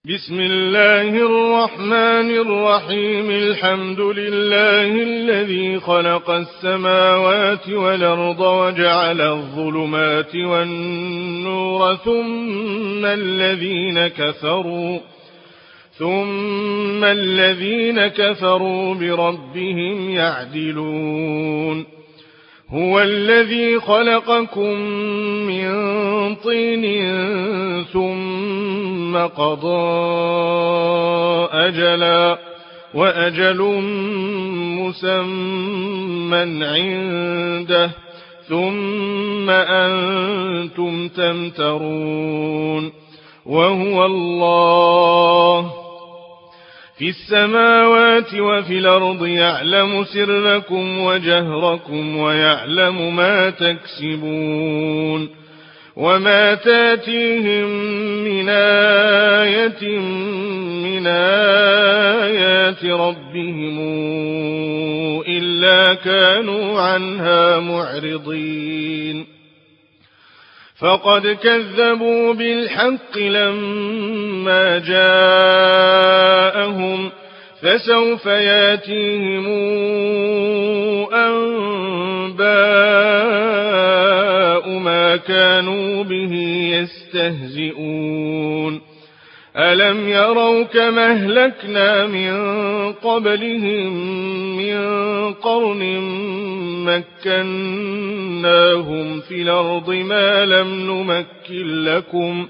بسم الله الرحمن الرحيم. الحمد لله الذي خلق السماوات والأرض وجعل الظلمات والنور ثم الذين كفروا بربهم يعدلون. هو الذي خلقكم من طين ثم قضى أجلا وأجل مسمى عنده ثم أنتم تمترون. وهو الله في السماوات وفي الأرض يعلم سركم وجهركم ويعلم ما تكسبون. وما تاتيهم من آية من آيات ربهم إلا كانوا عنها معرضين. فقد كذبوا بالحق لما جاءهم فسوف ياتيهم أنباء ما كانوا به يستهزئون. ألم يروا كما أهلكنا من قبلهم من قرن مكناهم في الأرض ما لم نمكن لكم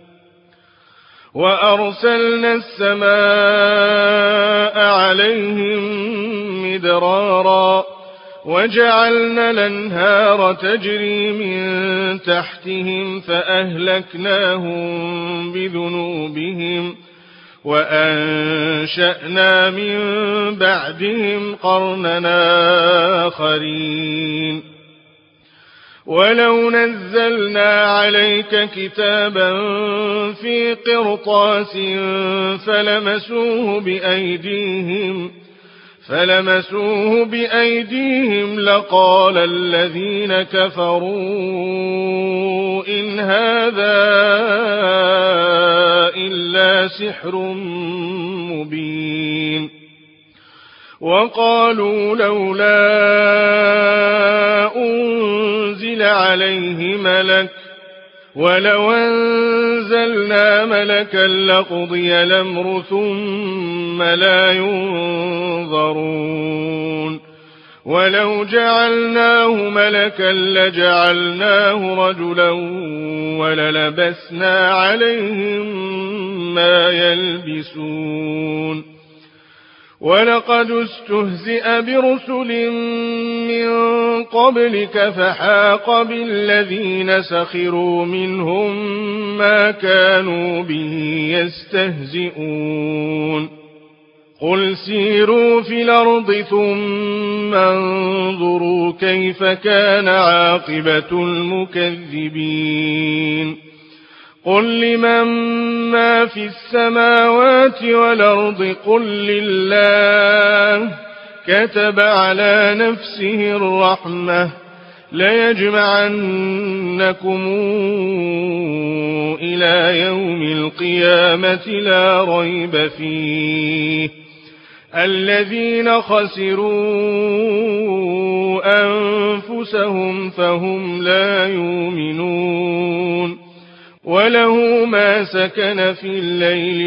وأرسلنا السماء عليهم مدرارا وجعلنا الأنهار تجري من تحتهم فأهلكناهم بذنوبهم وأنشأنا من بعدهم قرننا آخرين. ولو نزلنا عليك كتابا في قرطاس فلمسوه بأيديهم لقال الذين كفروا إن هذا إلا سحر مبين. وقالوا لولا أنزل عليه ملك ولو أنزلنا ملكا لقضي الأمر ثم لا ينظرون. ولو جعلناه ملكا لجعلناه رجلا وللبسنا عليهم ما يلبسون. ولقد استهزئ برسل من قبلك فحاق بالذين سخروا منهم ما كانوا به يستهزئون. قل سيروا في الأرض ثم انظروا كيف كان عاقبة المكذبين. قل لمن ما في السماوات والأرض قل لله كتب على نفسه الرحمة ليجمعنكم إلى يوم القيامة لا ريب فيه الذين خسروا أنفسهم فهم لا يؤمنون. وله ما سكن في الليل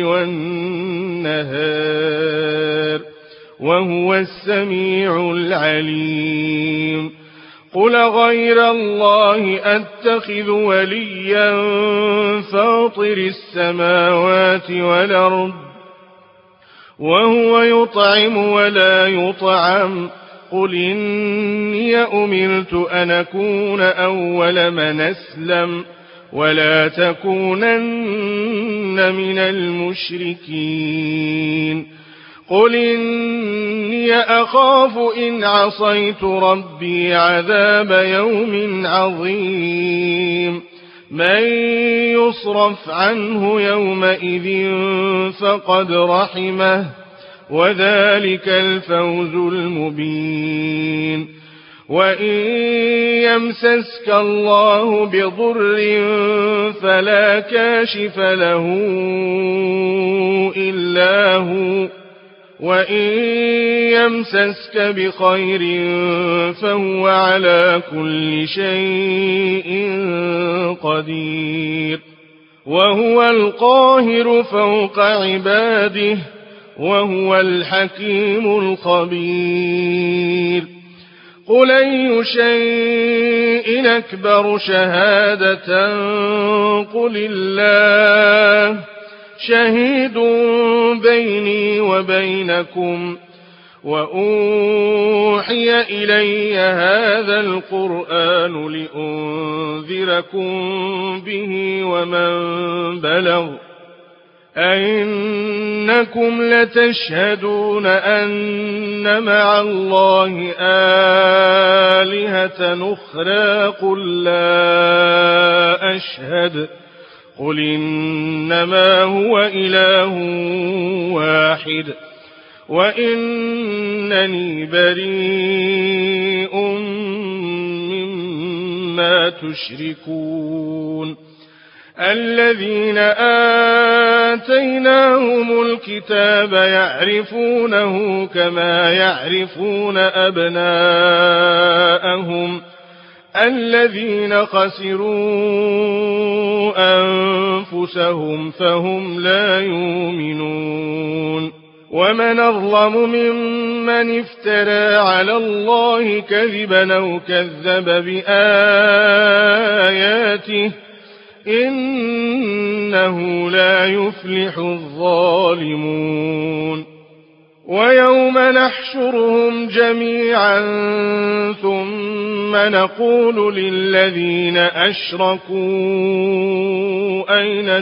والنهار وهو السميع العليم. قل غير الله أتخذ وليا فاطر السماوات والأرض وهو يطعم ولا يطعم. قل إني أمرت أن أكون أول من أسلم ولا تكونن من المشركين. قل إني أخاف إن عصيت ربي عذاب يوم عظيم. من يصرف عنه يومئذ فقد رحمه وذلك الفوز المبين. وإن يمسسك الله بضر فلا كاشف له إلا هو وإن يمسسك بخير فهو على كل شيء قدير وهو القاهر فوق عباده وهو الحكيم الخبير قل أي شيء أكبر شهادة قل الله شهيد بيني وبينكم وأوحي إلي هذا القرآن لأنذركم به ومن بلغ أئنكم لتشهدون أن مع الله آلهة أخرى قل لا أشهد قل إنما هو إله واحد وإنني بريء مما تشركون الذين آتيناهم الكتاب يعرفونه كما يعرفون أبناءهم الذين خسروا أنفسهم فهم لا يؤمنون ومن أظلم ممن افترى على الله كذبا أو كذب بآياته إنه لا يفلح الظالمون ويوم نحشرهم جميعا ثم نقول للذين أشركوا أين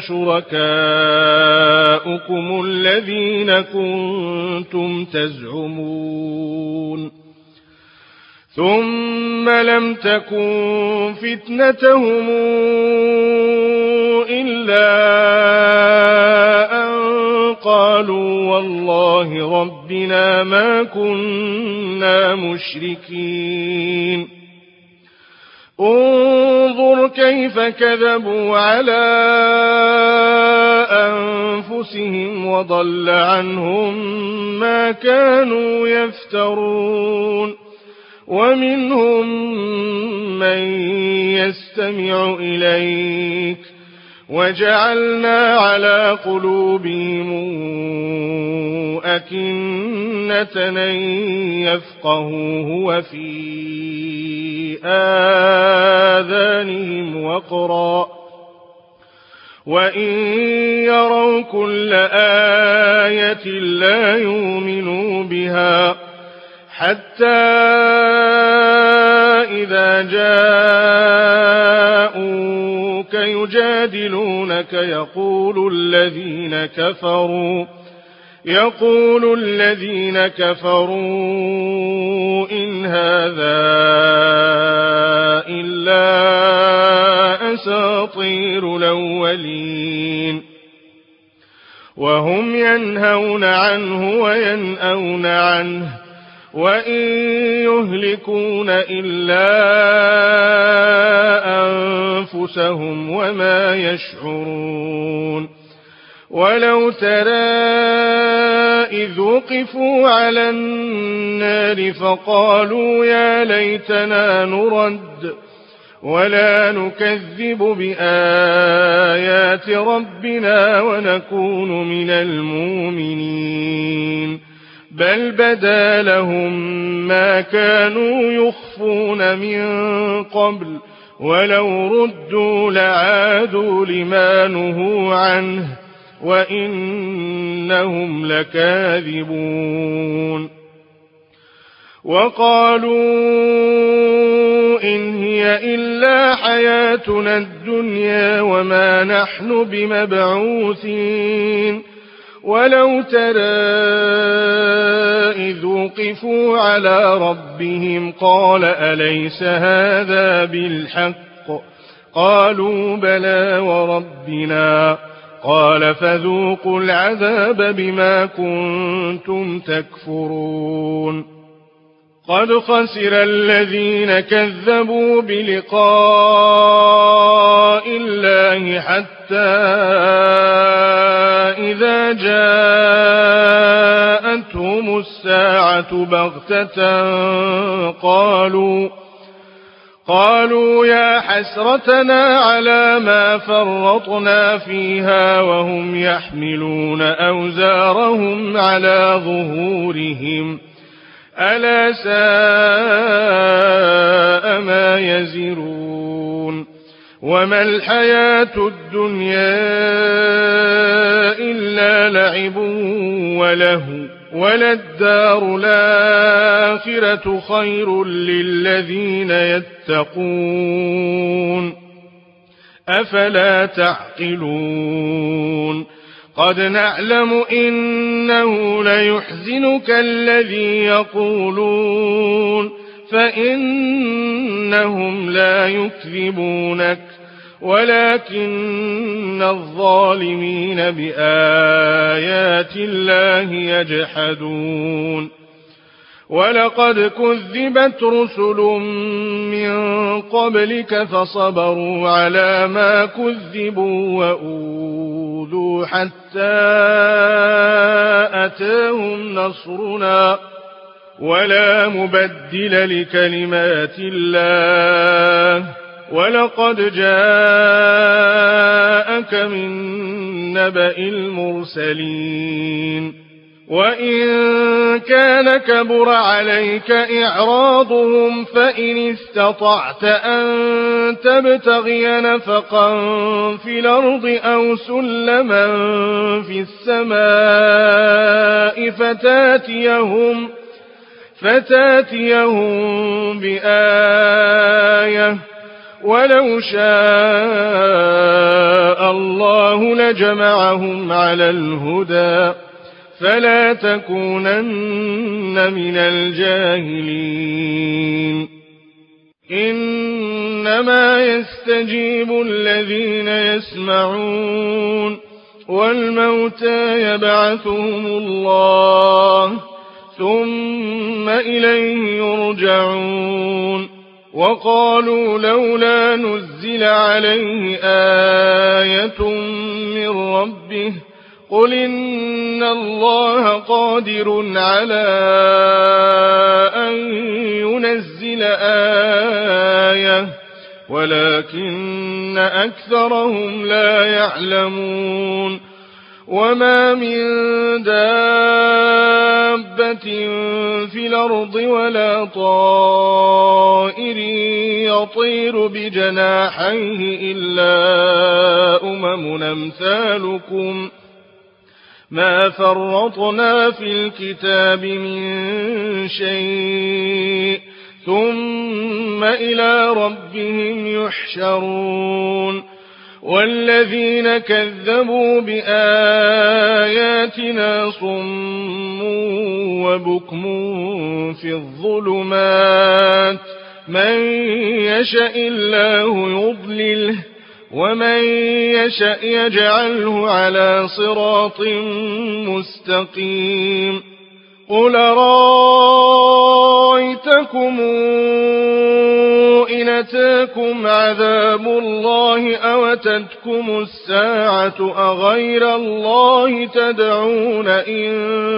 شركاؤكم الذين كنتم تزعمون ثم لم تكن فتنتهم إلا أن قالوا والله ربنا ما كنا مشركين انظر كيف كذبوا على أنفسهم وضل عنهم ما كانوا يفترون ومنهم من يستمع إليك وجعلنا على قلوبهم أكنة أن يفقهوه وفي آذانهم وقرا وإن يروا كل آية لا يؤمنوا بها حتى إذا جاءوك يجادلونك يقول الذين كفروا إن هذا إلا أساطير الأولين وهم ينهون عنه وينأون عنه وإن يهلكون إلا أنفسهم وما يشعرون ولو ترى إذ وقفوا على النار فقالوا يا ليتنا نرد ولا نكذب بآيات ربنا ونكون من المؤمنين بل بدا لهم ما كانوا يخفون من قبل ولو ردوا لعادوا لما نهوا عنه وإنهم لكاذبون وقالوا إن هي إلا حياتنا الدنيا وما نحن بمبعوثين ولو ترى إذ وقفوا على ربهم قال أليس هذا بالحق قالوا بلى وربنا قال فذوقوا العذاب بما كنتم تكفرون قد خسر الذين كذبوا بلقاء الله حتى وإذا جاءتهم الساعة بغتة قالوا يا حسرتنا على ما فرطنا فيها وهم يحملون أوزارهم على ظهورهم ألا ساء ما يزرون وما الحياة الدنيا إلا لعب ولهو وللدار الآخرة خير للذين يتقون أفلا تعقلون قد نعلم إنه ليحزنك الذي يقولون فإنهم لا يكذبونك ولكن الظالمين بآيات الله يجحدون ولقد كذبت رسل من قبلك فصبروا على ما كذبوا وأوذوا حتى أتاهم نصرنا ولا مبدل لكلمات الله ولقد جاءك من نبأ المرسلين وإن كان كبر عليك إعراضهم فإن استطعت أن تبتغي نفقا في الأرض أو سلما في السماء فتاتيهم بآية ولو شاء الله لجمعهم على الهدى فلا تكونن من الجاهلين إنما يستجيب الذين يسمعون والموتى يبعثهم الله ثم إليه يرجعون وقالوا لولا نزل عليه آية من ربه قل إن الله قادر على أن ينزل آية ولكن أكثرهم لا يعلمون وما من دابة في الأرض ولا طائر يطير بجناحيه إلا أمم أمثالكم ما فرطنا في الكتاب من شيء ثم إلى ربهم يحشرون والذين كذبوا بآياتنا صم وبكم في الظلمات من يشاء الله يضلله ومن يشاء يجعله على صراط مستقيم قل رأيتكم إن أتاكم عذاب الله أو أتتكم الساعة أغير الله تدعون إن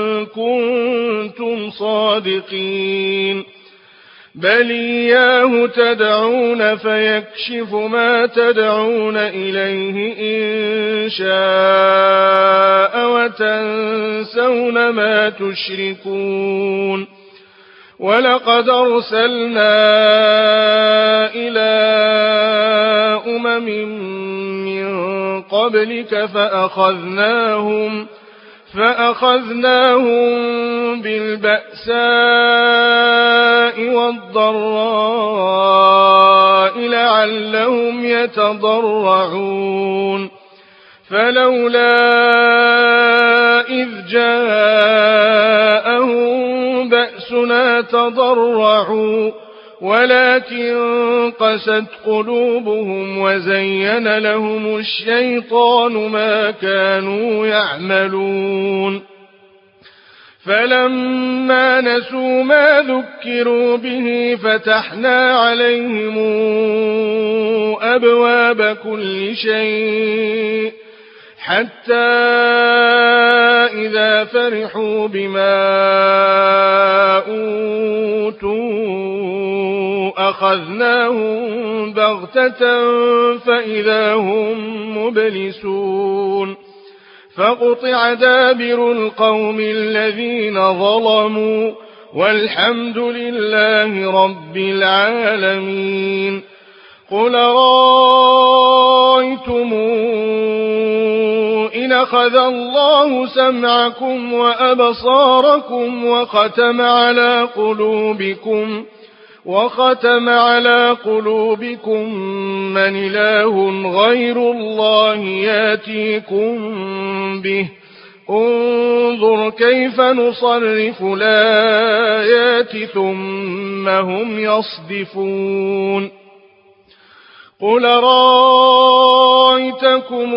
كنتم صادقين بل إياه تدعون فيكشف ما تدعون إليه إن شاء وتنسون ما تشركون ولقد أرسلنا إلى أمم من قبلك فأخذناهم بالبأساء والضراء لعلهم يتضرعون فلولا إذ جاءهم بأسنا تضرعوا ولكن قست قلوبهم وزين لهم الشيطان ما كانوا يعملون فلما نسوا ما ذكروا به فتحنا عليهم أبواب كل شيء حتى فرحوا بما أوتوا أخذناهم بغتة فإذا هم مبلسون فقطع دابر القوم الذين ظلموا والحمد لله رب العالمين. قل رأيتم إن أخذ الله سمعكم وأبصاركم وختم على قلوبكم من إله غير الله ياتيكم به انظر كيف نصرف الآيات ثم هم يصدفون. قل رأيتكم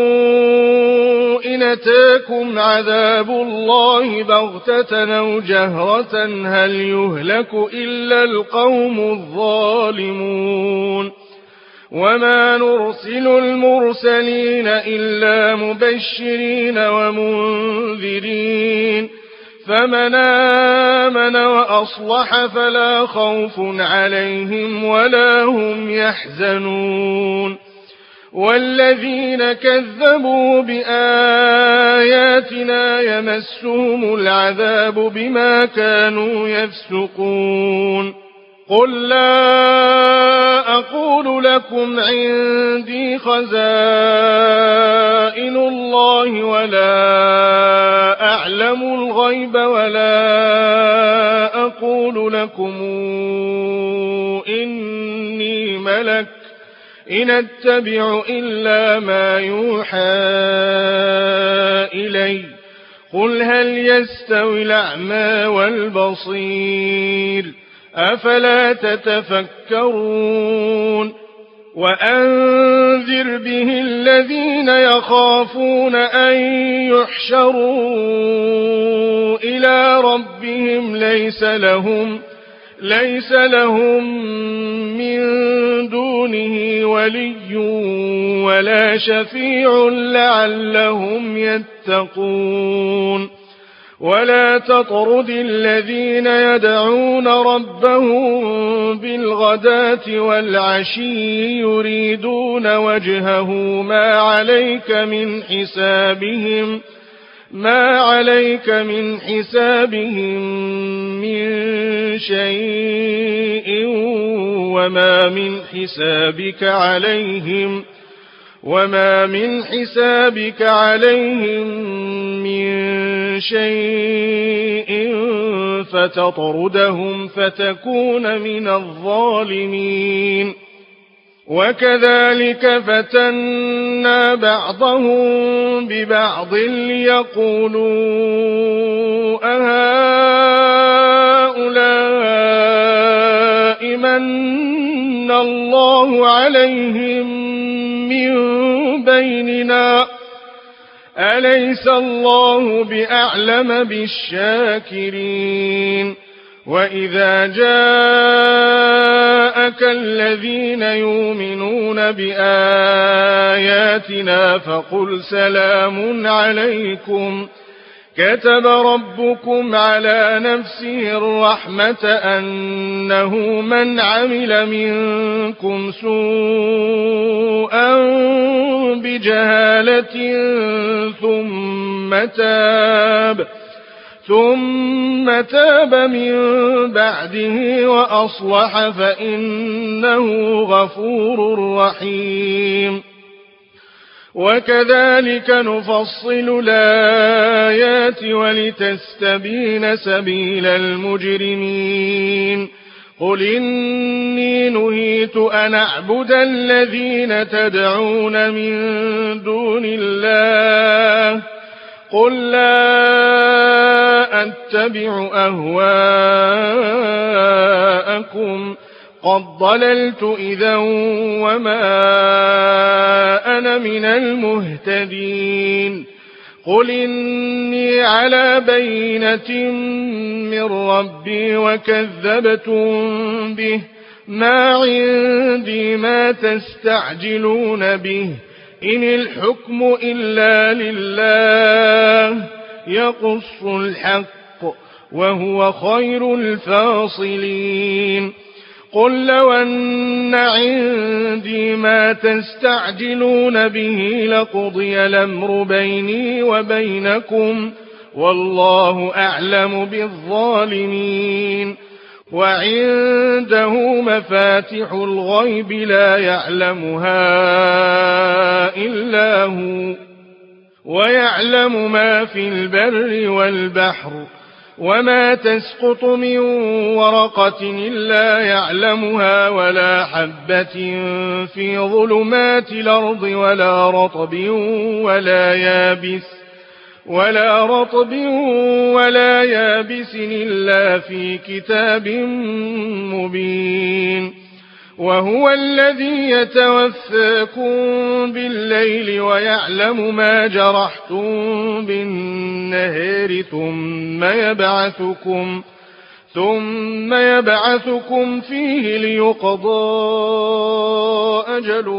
إن أتاكم عذاب الله بغتة أو جهرة هل يهلك إلا القوم الظالمون وما نرسل المرسلين إلا مبشرين ومنذرين فمن آمن وأصلح فلا خوف عليهم ولا هم يحزنون والذين كذبوا بآياتنا يمسهم العذاب بما كانوا يفسقون. قل لا أقول لكم عندي خزائن الله ولا أعلم الغيب ولا أقول لكم إني ملك إن أتبع إلا ما يوحى إلي قل هل يستوي الأعمى والبصير أفلا تتفكرون. وأنذر به الذين يخافون أن يحشروا إلى ربهم ليس لهم من دونه ولي ولا شفيع لعلهم يتقون. ولا تطرد الذين يدعون ربهم بالغداة والعشي يريدون وجهه ما عليك من حسابهم من شيء وما من حسابك عليهم من شيء فتطردهم فتكون من الظالمين. وكذلك فتنا بعضهم ببعض ليقولوا أهؤلاء من الله عليهم من بيننا أليس الله بأعلم بالشاكرين. وإذا جاءك الذين يؤمنون بآياتنا فقل سلام عليكم كتب ربكم على نفسه الرحمة أنه من عمل منكم سوءا بجهالة ثم تاب من بعده وأصلح فإنه غفور رحيم. وكذلك نفصل الآيات ولتستبين سبيل المجرمين. قل إني نهيت أن أعبد الذين تدعون من دون الله قل لا أتبع أهواءكم قد ضللت إذا وما أنا من المهتدين. قل إني على بينة من ربي وكذبتم به ما عندي ما تستعجلون به إن الحكم إلا لله يقص الحق وهو خير الفاصلين قل لو أن عندي ما تستعجلون به لقضي الأمر بيني وبينكم والله أعلم بالظالمين وعنده مفاتح الغيب لا يعلمها إلا هو ويعلم ما في البر والبحر وما تسقط من ورقة إلا يعلمها ولا حبة في ظلمات الأرض ولا رطب ولا يابس إلا في كتاب مبين وهو الذي يتوفاكم بالليل ويعلم ما جرحتم بالنهار ثم يبعثكم فيه ليقضى أجل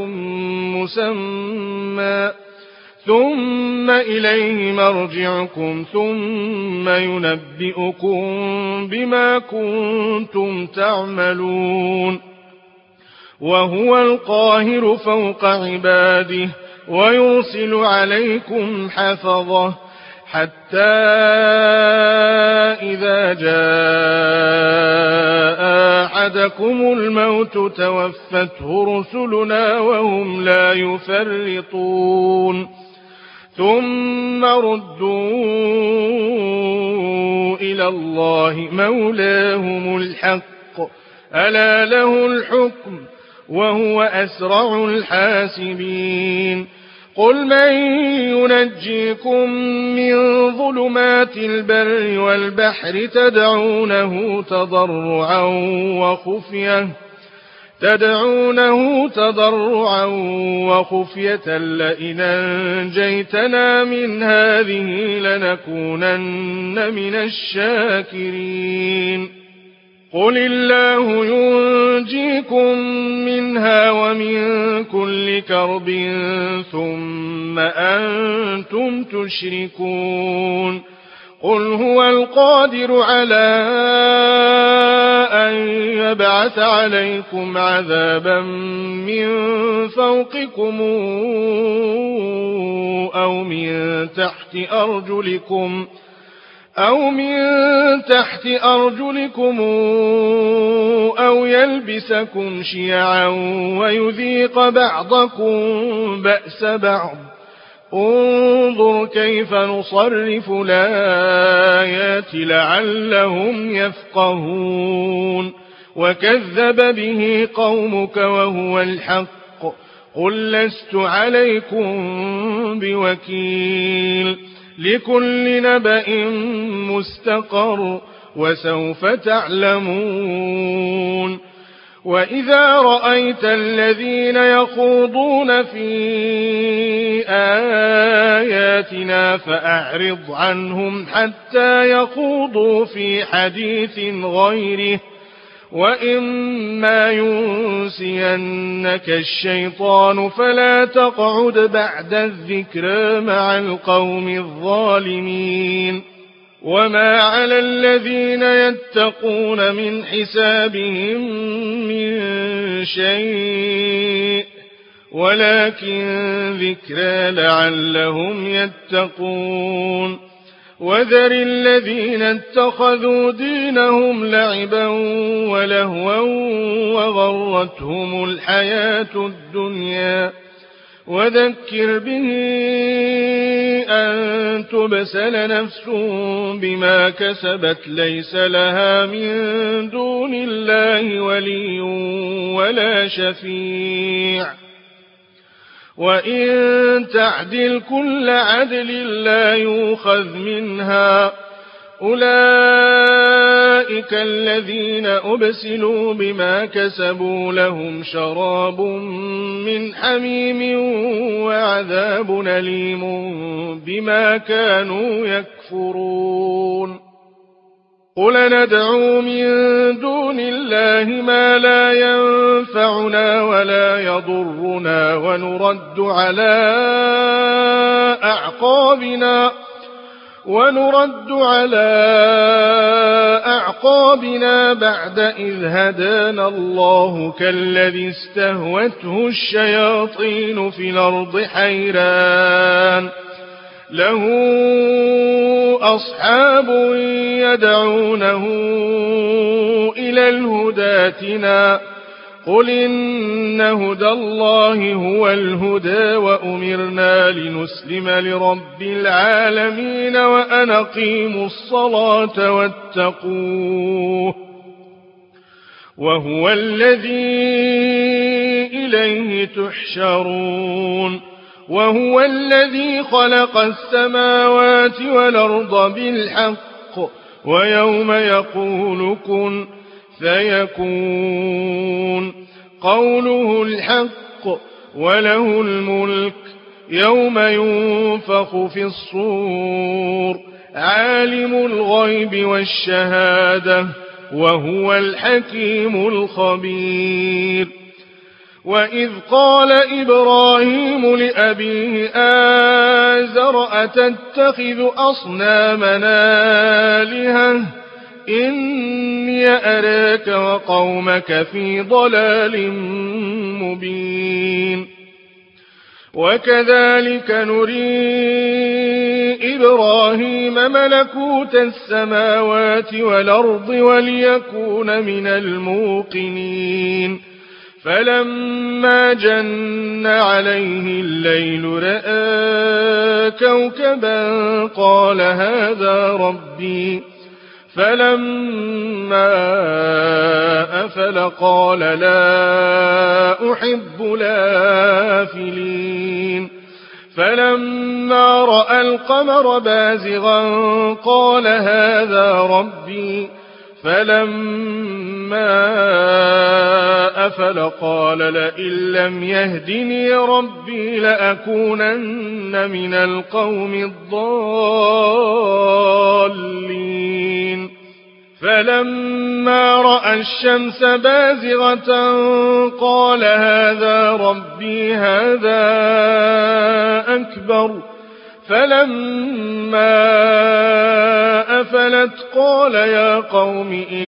مسمى ثم إليه مرجعكم ثم ينبئكم بما كنتم تعملون وهو القاهر فوق عباده ويرسل عليكم حفظه حتى إذا جاء أحدكم الموت توفته رسلنا وهم لا يفرطون ثم ردوا إلى الله مولاهم الحق ألا له الحكم وهو أسرع الحاسبين قل من ينجيكم من ظلمات البر والبحر تدعونه تضرعا وخفية لئن أنجيتنا من هذه لنكونن من الشاكرين قل الله ينجيكم منها ومن كل كرب ثم أنتم تشركون قل هو القادر على أن يبعث عليكم عذابا من فوقكم أو من تحت أرجلكم أو يلبسكم شيعا ويذيق بعضكم بأس بعض انظر كيف نصرف الآيات لعلهم يفقهون وكذب به قومك وهو الحق قل لست عليكم بوكيل لكل نبأ مستقر وسوف تعلمون وإذا رأيت الذين يخوضون في آياتنا فأعرض عنهم حتى يخوضوا في حديث غيره وإما ينسينك الشيطان فلا تقعد بعد الذكرى مع القوم الظالمين وما على الذين يتقون من حسابهم من شيء ولكن ذكرى لعلهم يتقون وذر الذين اتخذوا دينهم لعبا ولهوا وغرتهم الحياة الدنيا وذكر به أن تبسل نفس بما كسبت ليس لها من دون الله ولي ولا شفيع وإن تعدل كل عدل لا يؤخذ منها أولئك الذين أبسلوا بما كسبوا لهم شراب من حميم وعذاب أليم بما كانوا يكفرون قل ندعو من دون الله ما لا ينفعنا ولا يضرنا ونرد على أعقابنا بعد إذ هدانا الله كالذي استهوته الشياطين في الأرض حيران له أصحاب يدعونه إلى الهدى ائتنا قل إن هدى الله هو الهدى وأمرنا لنسلم لرب العالمين وأن أقيموا الصلاة واتقوه وهو الذي إليه تحشرون وهو الذي خلق السماوات والأرض بالحق ويوم يقول كن فيكون قوله الحق وله الملك يوم ينفخ في الصور عالم الغيب والشهادة وهو الحكيم الخبير وإذ قال إبراهيم لأبيه آزر أتتخذ أصنامنا آلهة إني أراك وقومك في ضلال مبين وكذلك نري إبراهيم ملكوت السماوات والأرض وليكون من الموقنين فلما جن عليه الليل رأى كوكبا قال هذا ربي فلما أفل قال لا أحب الآفلين فلما رأى القمر بازغا قال هذا ربي فلما أفل قال لئن لم يهدني ربي لأكونن من القوم الضالين فلما رأى الشمس بازغة قال هذا ربي هذا أكبر فلما أفلت قال يا قوم